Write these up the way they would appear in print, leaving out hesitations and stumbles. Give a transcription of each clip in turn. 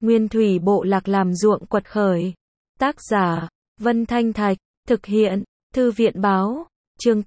Nguyên thủy bộ lạc làm ruộng quật khởi. Tác giả, Vân Thanh Thạch, thực hiện, Thư viện báo, chương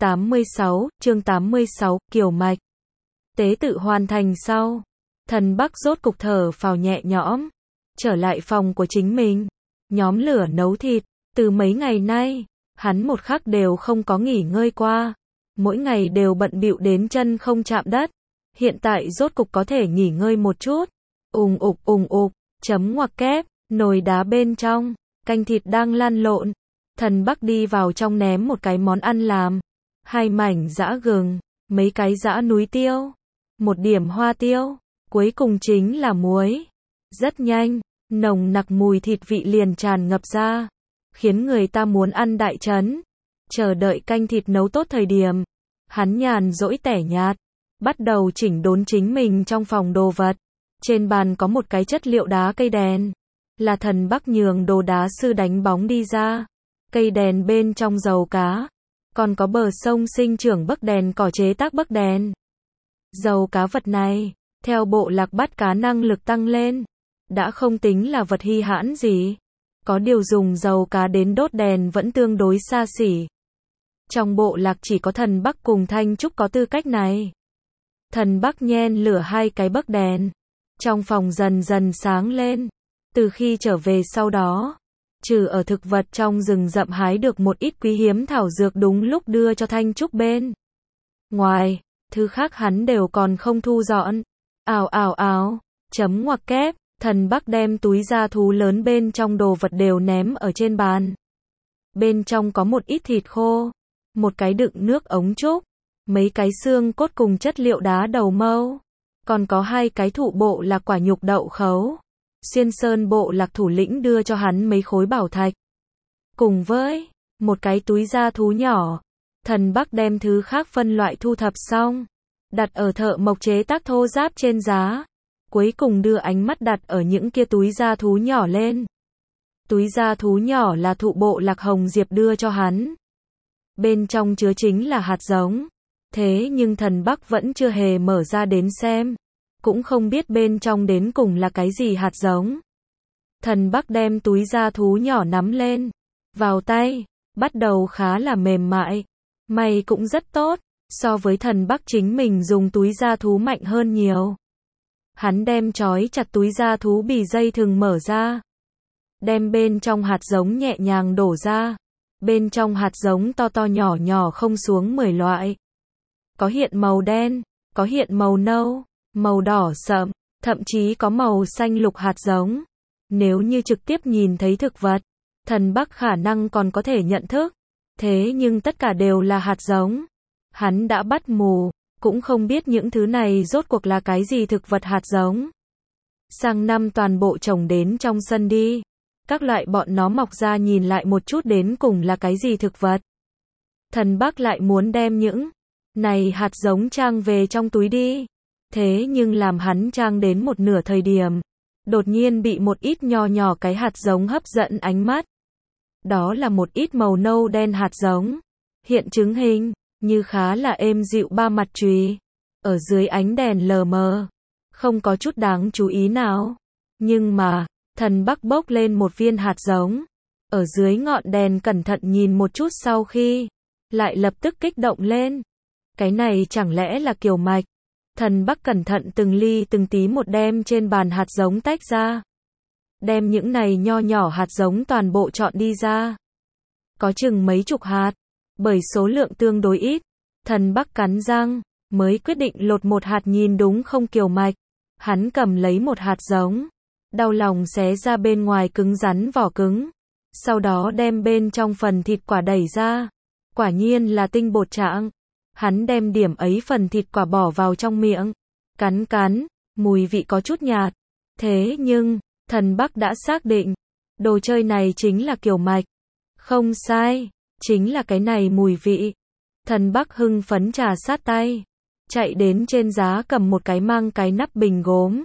86, Kiều Mạch. Tế tự hoàn thành sau, Thần Bắc rốt cục thở phào nhẹ nhõm, trở lại phòng của chính mình, nhóm lửa nấu thịt, từ mấy ngày nay, hắn một khắc đều không có nghỉ ngơi qua, mỗi ngày đều bận bịu đến chân không chạm đất, hiện tại rốt cục có thể nghỉ ngơi một chút, ùng ục, chấm ngoặc kép, nồi đá bên trong, canh thịt đang lăn lộn, Thần Bắc đi vào trong ném một cái món ăn làm, 2 mảnh giã gừng, mấy cái giã núi tiêu, một điểm hoa tiêu, cuối cùng chính là muối. Rất nhanh, nồng nặc mùi thịt vị liền tràn ngập ra, khiến người ta muốn ăn đại chấn. Chờ đợi canh thịt nấu tốt thời điểm, hắn nhàn rỗi tẻ nhạt, bắt đầu chỉnh đốn chính mình trong phòng đồ vật. Trên bàn có một cái chất liệu đá cây đèn, là Thần Bắc nhường đồ đá sư đánh bóng đi ra. Cây đèn bên trong dầu cá, còn có bờ sông sinh trưởng bấc đèn cỏ chế tác bấc đèn. Dầu cá vật này, theo bộ lạc bắt cá năng lực tăng lên, đã không tính là vật hi hãn gì. Có điều dùng dầu cá đến đốt đèn vẫn tương đối xa xỉ. Trong bộ lạc chỉ có Thần Bắc cùng Thanh Trúc có tư cách này. Thần Bắc nhen lửa 2 cái bấc đèn, trong phòng dần dần sáng lên. Từ khi trở về sau đó, trừ ở thực vật trong rừng rậm hái được một ít quý hiếm thảo dược đúng lúc đưa cho Thanh Trúc bên ngoài, thứ khác hắn đều còn không thu dọn. Ào, chấm ngoặc kép, Thần Bắc đem túi da thú lớn bên trong đồ vật đều ném ở trên bàn. Bên trong có một ít thịt khô, một cái đựng nước ống trúc, mấy cái xương cốt cùng chất liệu đá đầu mâu, còn có 2 cái thụ bộ là quả nhục đậu khấu. Xuyên Sơn bộ lạc thủ lĩnh đưa cho hắn mấy khối bảo thạch, cùng với một cái túi da thú nhỏ. Thần Bắc đem thứ khác phân loại thu thập xong, đặt ở thợ mộc chế tác thô ráp trên giá, cuối cùng đưa ánh mắt đặt ở những kia túi da thú nhỏ lên. Túi da thú nhỏ là thụ bộ lạc Hồng Diệp đưa cho hắn, bên trong chứa chính là hạt giống, thế nhưng Thần Bắc vẫn chưa hề mở ra đến xem, cũng không biết bên trong đến cùng là cái gì hạt giống. Thần Bắc đem túi da thú nhỏ nắm lên, vào tay, bắt đầu khá là mềm mại, may cũng rất tốt, so với Thần Bắc chính mình dùng túi da thú mạnh hơn nhiều. Hắn đem trói chặt túi da thú bì dây thừng mở ra, đem bên trong hạt giống nhẹ nhàng đổ ra, bên trong hạt giống to to nhỏ nhỏ không xuống 10 loại. Có hiện màu đen, có hiện màu nâu, màu đỏ sậm, thậm chí có màu xanh lục hạt giống. Nếu như trực tiếp nhìn thấy thực vật, Thần Bắc khả năng còn có thể nhận thức, thế nhưng tất cả đều là hạt giống. Hắn đã bắt mù, cũng không biết những thứ này rốt cuộc là cái gì thực vật hạt giống. Sang năm toàn bộ trồng đến trong sân đi, các loại bọn nó mọc ra nhìn lại một chút đến cùng là cái gì thực vật. Thần Bắc lại muốn đem những này hạt giống trang về trong túi đi. Thế nhưng làm hắn trang đến một nửa thời điểm, đột nhiên bị một ít nho nhỏ cái hạt giống hấp dẫn ánh mắt. Đó là một ít màu nâu đen hạt giống, hiện chứng hình, như khá là êm dịu 3 mặt chùy, ở dưới ánh đèn lờ mờ, không có chút đáng chú ý nào. Nhưng mà, Thần Bắc bốc lên một viên hạt giống, ở dưới ngọn đèn cẩn thận nhìn một chút sau khi, lại lập tức kích động lên. Cái này chẳng lẽ là Kiều Mạch? Thần Bắc cẩn thận từng ly từng tí một đem trên bàn hạt giống tách ra. Đem những này nho nhỏ hạt giống toàn bộ chọn đi ra. Có chừng mấy chục hạt, bởi số lượng tương đối ít. Thần Bắc cắn răng, mới quyết định lột một hạt nhìn đúng không Kiều Mạch. Hắn cầm lấy một hạt giống, đau lòng xé ra bên ngoài cứng rắn vỏ cứng. Sau đó đem bên trong phần thịt quả đẩy ra. Quả nhiên là tinh bột trạng. Hắn đem điểm ấy phần thịt quả bỏ vào trong miệng, cắn, mùi vị có chút nhạt. Thế nhưng, Thần Bắc đã xác định, đồ chơi này chính là Kiều Mạch. Không sai, chính là cái này mùi vị. Thần Bắc hưng phấn trà sát tay, chạy đến trên giá cầm một cái mang cái nắp bình gốm.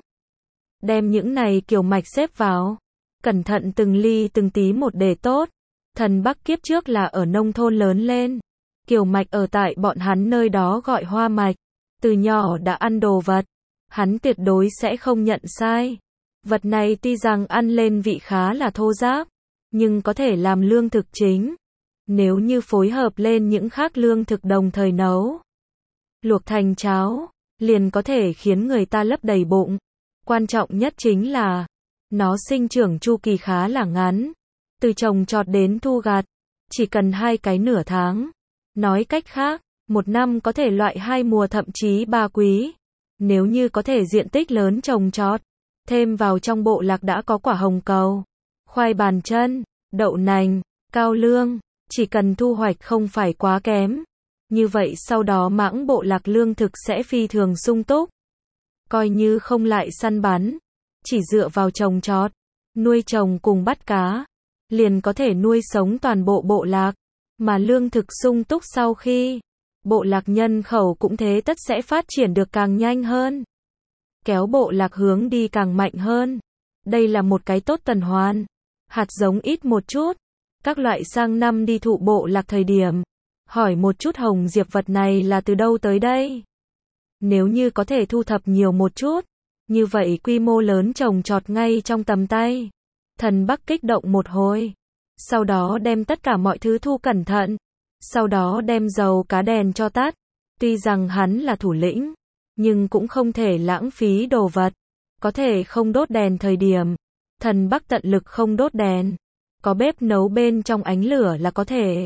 Đem những này Kiều Mạch xếp vào, cẩn thận từng ly từng tí một để tốt. Thần Bắc kiếp trước là ở nông thôn lớn lên. Kiều Mạch ở tại bọn hắn nơi đó gọi hoa mạch, từ nhỏ đã ăn đồ vật, hắn tuyệt đối sẽ không nhận sai. Vật này tuy rằng ăn lên vị khá là thô ráp, nhưng có thể làm lương thực chính. Nếu như phối hợp lên những khác lương thực đồng thời nấu, luộc thành cháo, liền có thể khiến người ta lấp đầy bụng. Quan trọng nhất chính là, nó sinh trưởng chu kỳ khá là ngắn. Từ trồng trọt đến thu gặt, chỉ cần 2 cái nửa tháng. Nói cách khác, 1 năm có thể loại 2 mùa thậm chí 3 quý. Nếu như có thể diện tích lớn trồng trọt, thêm vào trong bộ lạc đã có quả hồng cầu, khoai bàn chân, đậu nành, cao lương, chỉ cần thu hoạch không phải quá kém. Như vậy sau đó mãng bộ lạc lương thực sẽ phi thường sung túc. Coi như không lại săn bắn, chỉ dựa vào trồng trọt, nuôi trồng cùng bắt cá, liền có thể nuôi sống toàn bộ bộ lạc. Mà lương thực sung túc sau khi bộ lạc nhân khẩu cũng thế tất sẽ phát triển được càng nhanh hơn, kéo bộ lạc hướng đi càng mạnh hơn. Đây là một cái tốt tuần hoàn. Hạt giống ít một chút, các loại sang năm đi thụ bộ lạc thời điểm, hỏi một chút hồng diệp vật này là từ đâu tới đây. Nếu như có thể thu thập nhiều một chút, như vậy quy mô lớn trồng trọt ngay trong tầm tay. Thần Bắc kích động một hồi, sau đó đem tất cả mọi thứ thu cẩn thận, sau đó đem dầu cá đèn cho tắt. Tuy rằng hắn là thủ lĩnh, nhưng cũng không thể lãng phí đồ vật. Có thể không đốt đèn thời điểm, Thần Bắc tận lực không đốt đèn. Có bếp nấu bên trong ánh lửa là có thể.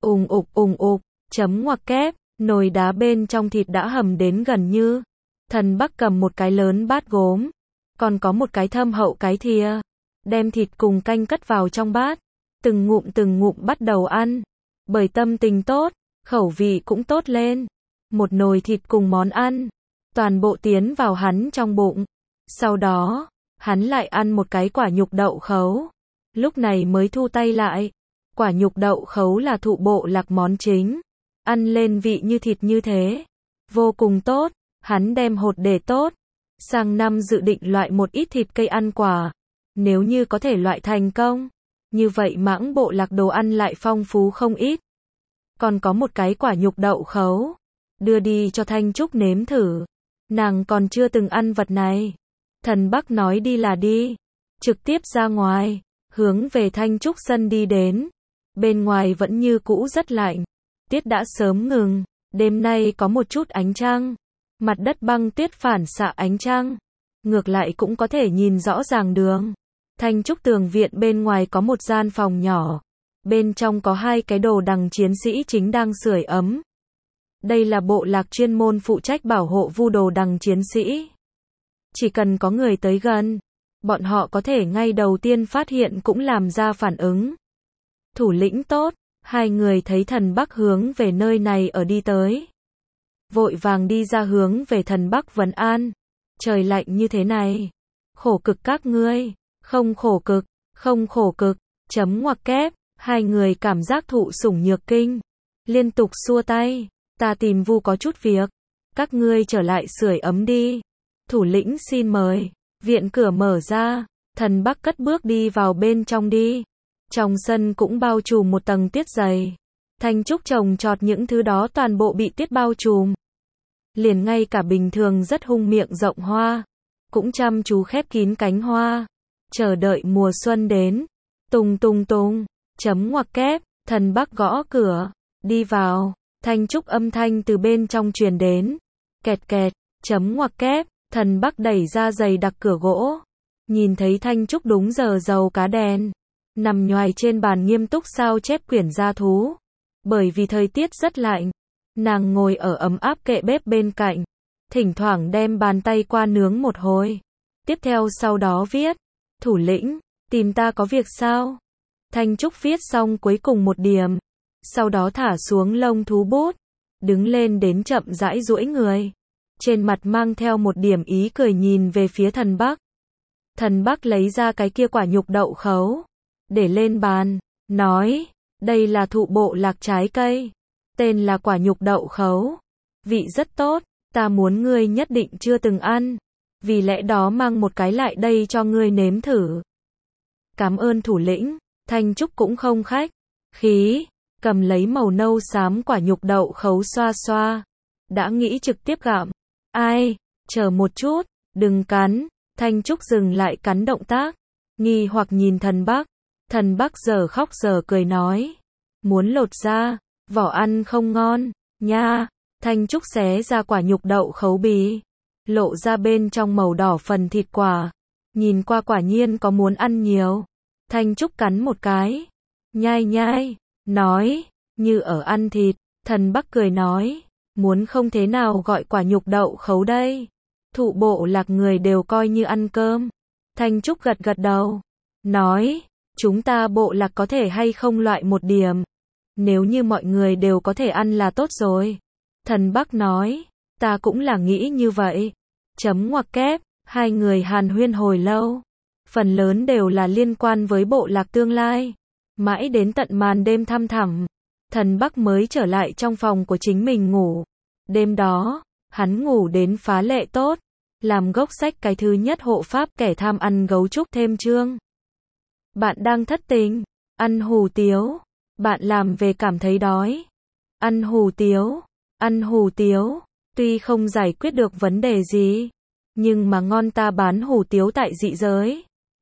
Ùng ục, chấm ngoặc kép, nồi đá bên trong thịt đã hầm đến gần như. Thần Bắc cầm một cái lớn bát gốm, còn có một cái thâm hậu cái thìa, đem thịt cùng canh cất vào trong bát, từng ngụm bắt đầu ăn. Bởi tâm tình tốt, khẩu vị cũng tốt lên. Một nồi thịt cùng món ăn, toàn bộ tiến vào hắn trong bụng. Sau đó, hắn lại ăn một cái quả nhục đậu khấu. Lúc này mới thu tay lại. Quả nhục đậu khấu là thụ bộ lạc món chính. Ăn lên vị như thịt như thế. Vô cùng tốt, hắn đem hột để tốt. Sang năm dự định loại một ít thịt cây ăn quả. Nếu như có thể loại thành công, như vậy mãng bộ lạc đồ ăn lại phong phú không ít. Còn có một cái quả nhục đậu khấu, đưa đi cho Thanh Trúc nếm thử. Nàng còn chưa từng ăn vật này. Thần Bắc nói đi là đi, trực tiếp ra ngoài, hướng về Thanh Trúc sân đi đến. Bên ngoài vẫn như cũ rất lạnh, tiết đã sớm ngừng, đêm nay có một chút ánh trăng, mặt đất băng tuyết phản xạ ánh trăng, ngược lại cũng có thể nhìn rõ ràng đường. Thanh Trúc tường viện bên ngoài có một gian phòng nhỏ, bên trong có 2 cái đồ đằng chiến sĩ chính đang sưởi ấm. Đây là bộ lạc chuyên môn phụ trách bảo hộ vu đồ đằng chiến sĩ. Chỉ cần có người tới gần, bọn họ có thể ngay đầu tiên phát hiện cũng làm ra phản ứng. Thủ lĩnh tốt, 2 người thấy Thần Bắc hướng về nơi này ở đi tới. Vội vàng đi ra hướng về Thần Bắc vấn an. Trời lạnh như thế này, khổ cực các ngươi. Không khổ cực, chấm ngoặc kép. 2 người cảm giác thụ sủng nhược kinh, liên tục xua tay. Ta tìm vu có chút việc, các ngươi trở lại sưởi ấm đi. Thủ lĩnh xin mời. Viện cửa mở ra, Thần Bắc cất bước đi vào bên trong đi. Trong sân cũng bao trùm một tầng tuyết dày. Thanh Trúc trồng trọt những thứ đó toàn bộ bị tuyết bao trùm. Liền ngay cả bình thường rất hung miệng rộng hoa, cũng chăm chú khép kín cánh hoa, chờ đợi mùa xuân đến. Tung, chấm ngoặc kép, Thần Bắc gõ cửa, đi vào. Thanh Trúc âm thanh từ bên trong truyền đến. Kẹt kẹt, chấm ngoặc kép, Thần Bắc đẩy ra dày đặc cửa gỗ. Nhìn thấy Thanh Trúc đúng giờ dầu cá đèn, nằm nhoài trên bàn nghiêm túc sao chép quyển gia thú. Bởi vì thời tiết rất lạnh, nàng ngồi ở ấm áp kệ bếp bên cạnh, thỉnh thoảng đem bàn tay qua nướng một hồi. Tiếp theo sau đó viết, thủ lĩnh, tìm ta có việc sao? Thanh Trúc viết xong cuối cùng một điểm, sau đó thả xuống lông thú bút, đứng lên đến chậm rãi duỗi người. Trên mặt mang theo một điểm ý cười nhìn về phía Thần Bắc. Thần Bắc lấy ra cái kia quả nhục đậu khấu, để lên bàn, nói, đây là thụ bộ lạc trái cây, tên là quả nhục đậu khấu, vị rất tốt, ta muốn ngươi nhất định chưa từng ăn, vì lẽ đó mang một cái lại đây cho ngươi nếm thử. Cảm ơn thủ lĩnh. Thanh Trúc cũng không khách khí, cầm lấy màu nâu xám quả nhục đậu khấu xoa xoa, đã nghĩ trực tiếp gặm. Ai, chờ một chút, đừng cắn. Thanh Trúc dừng lại cắn động tác, nghi hoặc nhìn Thần Bắc giờ khóc giờ cười nói, muốn lột ra, vỏ ăn không ngon, nha. Thanh Trúc xé ra quả nhục đậu khấu bì, lộ ra bên trong màu đỏ phần thịt quả, nhìn qua quả nhiên có muốn ăn nhiều. Thanh Trúc cắn một cái, nhai nhai, nói, như ở ăn thịt. Thần Bắc cười nói, muốn không thế nào gọi quả nhục đậu khấu đây. Thụ bộ lạc người đều coi như ăn cơm. Thanh Trúc gật gật đầu, nói, chúng ta bộ lạc có thể hay không loại một điểm. Nếu như mọi người đều có thể ăn là tốt rồi. Thần Bắc nói, ta cũng là nghĩ như vậy. Chấm ngoặc kép, hai người hàn huyên hồi lâu. Phần lớn đều là liên quan với bộ lạc tương lai. Mãi đến tận màn đêm thăm thẳm, Thần Bắc mới trở lại trong phòng của chính mình ngủ. Đêm đó, hắn ngủ đến phá lệ tốt. Làm gốc sách cái thứ nhất hộ pháp kẻ tham ăn gấu trúc thêm chương. Bạn đang thất tình, ăn hủ tiếu. Bạn làm về cảm thấy đói. Ăn hủ tiếu. Tuy không giải quyết được vấn đề gì, nhưng mà ngon, ta bán hủ tiếu tại dị giới.